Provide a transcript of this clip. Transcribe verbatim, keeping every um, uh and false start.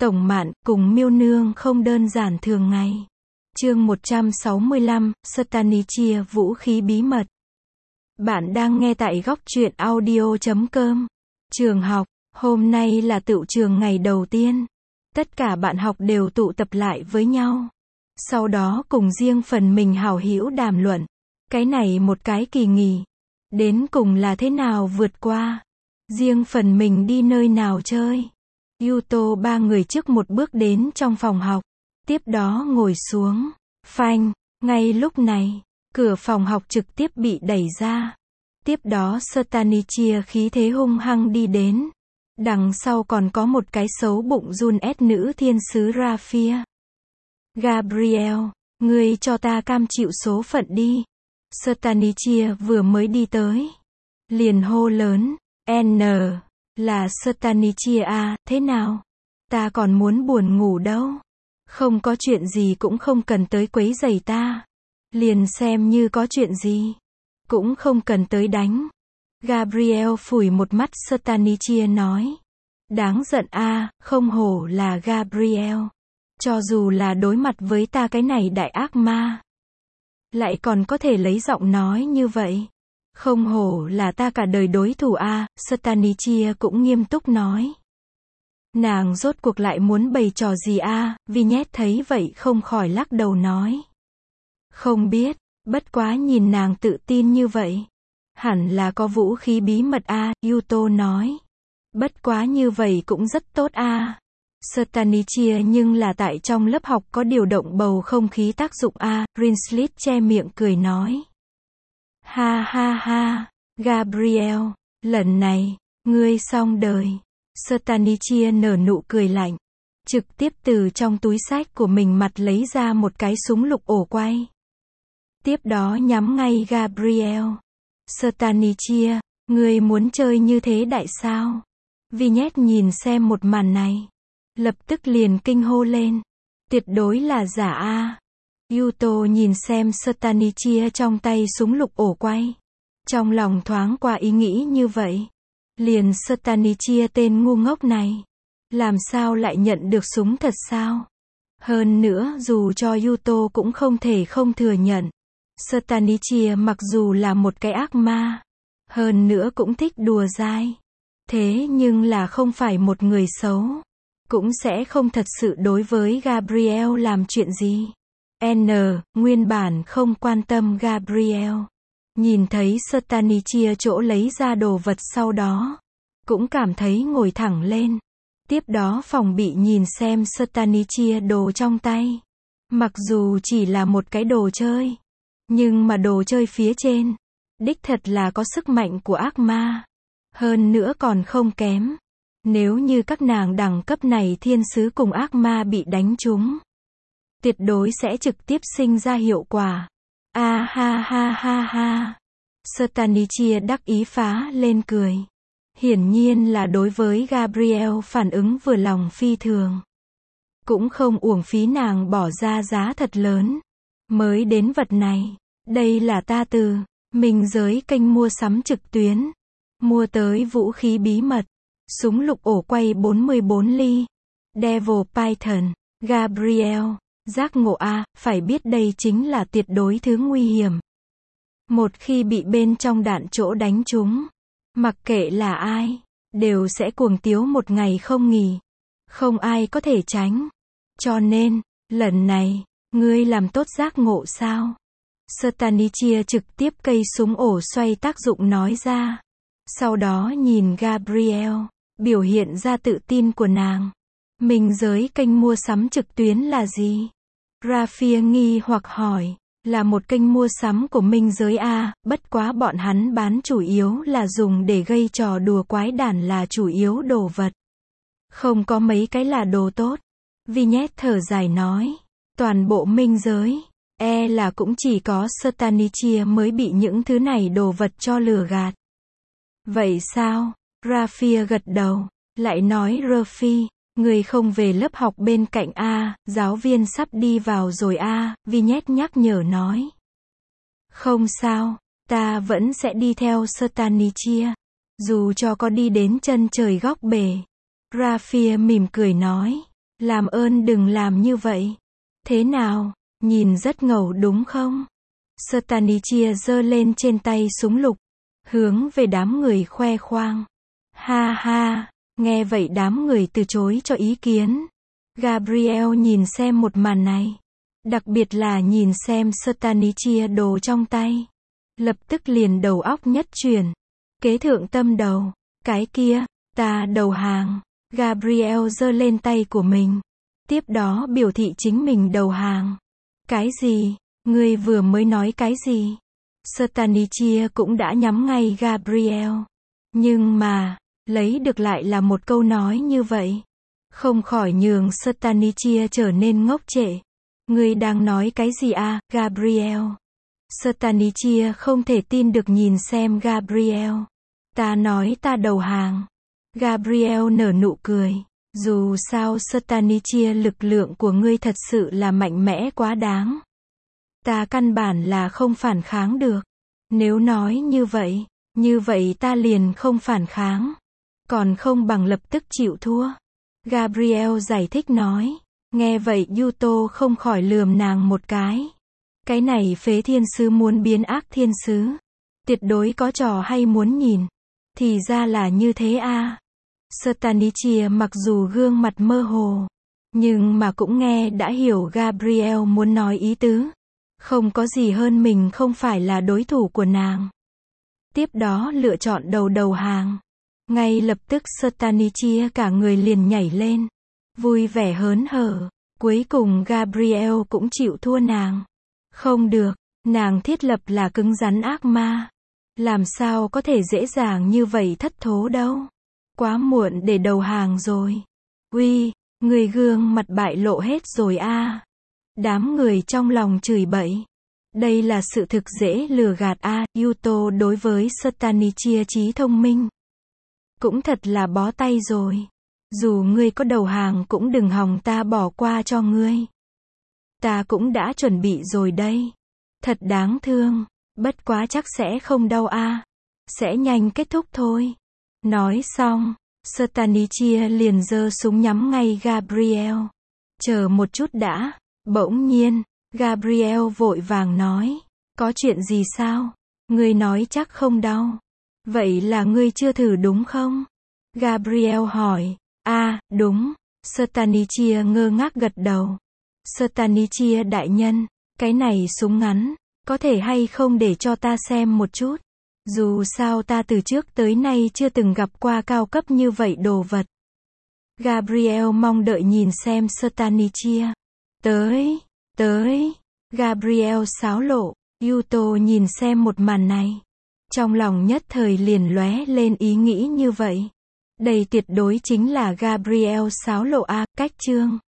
Tổng Mạn cùng Miêu Nương không đơn giản thường ngày. Chương một trăm sáu mươi lăm, Stanichia vũ khí bí mật. Bạn đang nghe tại góc truyện audio chấm com. Trường học, hôm nay là tựu trường ngày đầu tiên. Tất cả bạn học đều tụ tập lại với nhau. Sau đó cùng riêng phần mình hảo hữu đàm luận. Cái này một cái kỳ nghỉ. Đến cùng là thế nào vượt qua. Riêng phần mình đi nơi nào chơi. Yuto ba người trước một bước đến trong phòng học. Tiếp đó ngồi xuống. Phanh, ngay lúc này, cửa phòng học trực tiếp bị đẩy ra. Tiếp đó Stanichia khí thế hung hăng đi đến. Đằng sau còn có một cái xấu bụng Junet nữ thiên sứ Raphia. Gabriel, ngươi cho ta cam chịu số phận đi. Stanichia vừa mới đi tới. Liền hô lớn, N, là Stanichia à, thế nào? Ta còn muốn buồn ngủ đâu. Không có chuyện gì cũng không cần tới quấy rầy ta. Liền xem như có chuyện gì. Cũng không cần tới đánh. Gabriel phủi một mắt Stanichia nói. Đáng giận a, à, không hổ là Gabriel. Cho dù là đối mặt với ta cái này đại ác ma. Lại còn có thể lấy giọng nói như vậy. Không hổ là ta cả đời đối thủ a, à, Stanichia cũng nghiêm túc nói. Nàng rốt cuộc lại muốn bày trò gì a, à, Vignette thấy vậy không khỏi lắc đầu nói. Không biết, bất quá nhìn nàng tự tin như vậy. Hẳn là có vũ khí bí mật a, à, Yuto nói. Bất quá như vậy cũng rất tốt a. À. Stanichia nhưng là tại trong lớp học có điều động bầu không khí tác dụng a, à, Rinslit che miệng cười nói. Ha ha ha, Gabriel, lần này, ngươi xong đời. Stanichia nở nụ cười lạnh. Trực tiếp từ trong túi xách của mình mặt lấy ra một cái súng lục ổ quay. Tiếp đó nhắm ngay Gabriel. Stanichia, ngươi muốn chơi như thế đại sao? Vignette nhìn xem một màn này. Lập tức liền kinh hô lên. Tuyệt đối là giả a. Yuto nhìn xem Stanichia trong tay súng lục ổ quay. Trong lòng thoáng qua ý nghĩ như vậy. Liền Stanichia tên ngu ngốc này. Làm sao lại nhận được súng thật sao? Hơn nữa dù cho Yuto cũng không thể không thừa nhận. Stanichia mặc dù là một cái ác ma. Hơn nữa cũng thích đùa dai. Thế nhưng là không phải một người xấu. Cũng sẽ không thật sự đối với Gabriel làm chuyện gì. N, nguyên bản không quan tâm Gabriel. Nhìn thấy Stanichia chỗ lấy ra đồ vật sau đó. Cũng cảm thấy ngồi thẳng lên. Tiếp đó phòng bị nhìn xem Stanichia đồ trong tay. Mặc dù chỉ là một cái đồ chơi. Nhưng mà đồ chơi phía trên. Đích thật là có sức mạnh của ác ma. Hơn nữa còn không kém. Nếu như các nàng đẳng cấp này thiên sứ cùng ác ma bị đánh trúng. Tuyệt đối sẽ trực tiếp sinh ra hiệu quả. A ha ha ha ha. Stanichia đắc ý phá lên cười. Hiển nhiên là đối với Gabriel phản ứng vừa lòng phi thường. Cũng không uổng phí nàng bỏ ra giá thật lớn. Mới đến vật này. Đây là ta từ mình giới kênh mua sắm trực tuyến. Mua tới vũ khí bí mật. Súng lục ổ quay bốn mươi bốn ly. Devil Python. Gabriel. Giác ngộ a, phải biết đây chính là tuyệt đối thứ nguy hiểm. Một khi bị bên trong đạn chỗ đánh trúng. Mặc kệ là ai. Đều sẽ cuồng tiếu một ngày không nghỉ. Không ai có thể tránh. Cho nên, lần này, ngươi làm tốt giác ngộ sao? Stanichia trực tiếp cây súng ổ xoay tác dụng nói ra. Sau đó nhìn Gabriel. Biểu hiện ra tự tin của nàng. Mình giới kênh mua sắm trực tuyến là gì? Raphia nghi hoặc hỏi. Là một kênh mua sắm của minh giới A, bất quá bọn hắn bán chủ yếu là dùng để gây trò đùa quái đản là chủ yếu đồ vật. Không có mấy cái là đồ tốt. Vignette thở dài nói. Toàn bộ minh giới, e là cũng chỉ có Stanichia mới bị những thứ này đồ vật cho lừa gạt. Vậy sao? Raphia gật đầu. Lại nói Ruffy, người không về lớp học bên cạnh A, giáo viên sắp đi vào rồi A, Vignette nhắc nhở nói. Không sao, ta vẫn sẽ đi theo Stanichia. Dù cho có đi đến chân trời góc bể. Raphia mỉm cười nói. Làm ơn đừng làm như vậy. Thế nào, nhìn rất ngầu đúng không? Stanichia giơ lên trên tay súng lục, hướng về đám người khoe khoang. Ha ha, nghe vậy đám người từ chối cho ý kiến. Gabriel nhìn xem một màn này, đặc biệt là nhìn xem Stanichia đồ trong tay. Lập tức liền đầu óc nhất chuyển. Kế thượng tâm đầu, cái kia, ta đầu hàng. Gabriel giơ lên tay của mình, tiếp đó biểu thị chính mình đầu hàng. Cái gì? Ngươi vừa mới nói cái gì? Stanichia cũng đã nhắm ngay Gabriel. Nhưng mà, lấy được lại là một câu nói như vậy. Không khỏi nhường Stanichia trở nên ngốc trệ. Ngươi đang nói cái gì à, Gabriel? Stanichia không thể tin được nhìn xem Gabriel. Ta nói ta đầu hàng. Gabriel nở nụ cười. Dù sao Stanichia, lực lượng của ngươi thật sự là mạnh mẽ quá đáng. Ta căn bản là không phản kháng được. Nếu nói như vậy, như vậy ta liền không phản kháng. Còn không bằng lập tức chịu thua. Gabriel giải thích nói. Nghe vậy Yuto không khỏi lườm nàng một cái. Cái này phế thiên sứ muốn biến ác thiên sứ. Tuyệt đối có trò hay muốn nhìn. Thì ra là như thế à. Stanichia mặc dù gương mặt mơ hồ, nhưng mà cũng nghe đã hiểu Gabriel muốn nói ý tứ. Không có gì hơn mình không phải là đối thủ của nàng. Tiếp đó lựa chọn đầu đầu hàng. Ngay lập tức Stanichia cả người liền nhảy lên. Vui vẻ hớn hở. Cuối cùng Gabriel cũng chịu thua nàng. Không được, nàng thiết lập là cứng rắn ác ma. Làm sao có thể dễ dàng như vậy thất thố đâu. Quá muộn để đầu hàng rồi. Uy, người gương mặt bại lộ hết rồi a. Đám người trong lòng chửi bậy. Đây là sự thực dễ lừa gạt a. Yuto đối với Stanichia trí thông minh. Cũng thật là bó tay rồi. Dù ngươi có đầu hàng cũng đừng hòng ta bỏ qua cho ngươi. Ta cũng đã chuẩn bị rồi đây. Thật đáng thương. Bất quá chắc sẽ không đau a. Sẽ nhanh kết thúc thôi. Nói xong, Stanichia liền giơ súng nhắm ngay Gabriel. Chờ một chút đã. Bỗng nhiên, Gabriel vội vàng nói. Có chuyện gì sao? Ngươi nói chắc không đau. Vậy là ngươi chưa thử đúng không? Gabriel hỏi. À, đúng. Stanichia ngơ ngác gật đầu. Stanichia đại nhân, cái này súng ngắn, có thể hay không để cho ta xem một chút? Dù sao ta từ trước tới nay chưa từng gặp qua cao cấp như vậy đồ vật. Gabriel mong đợi nhìn xem Stanichia. Tới, tới. Gabriel xáo lộ. Yuto nhìn xem một màn này. Trong lòng nhất thời liền lóe lên ý nghĩ như vậy. Đây tuyệt đối chính là Gabriel xáo lộ a. Cách chương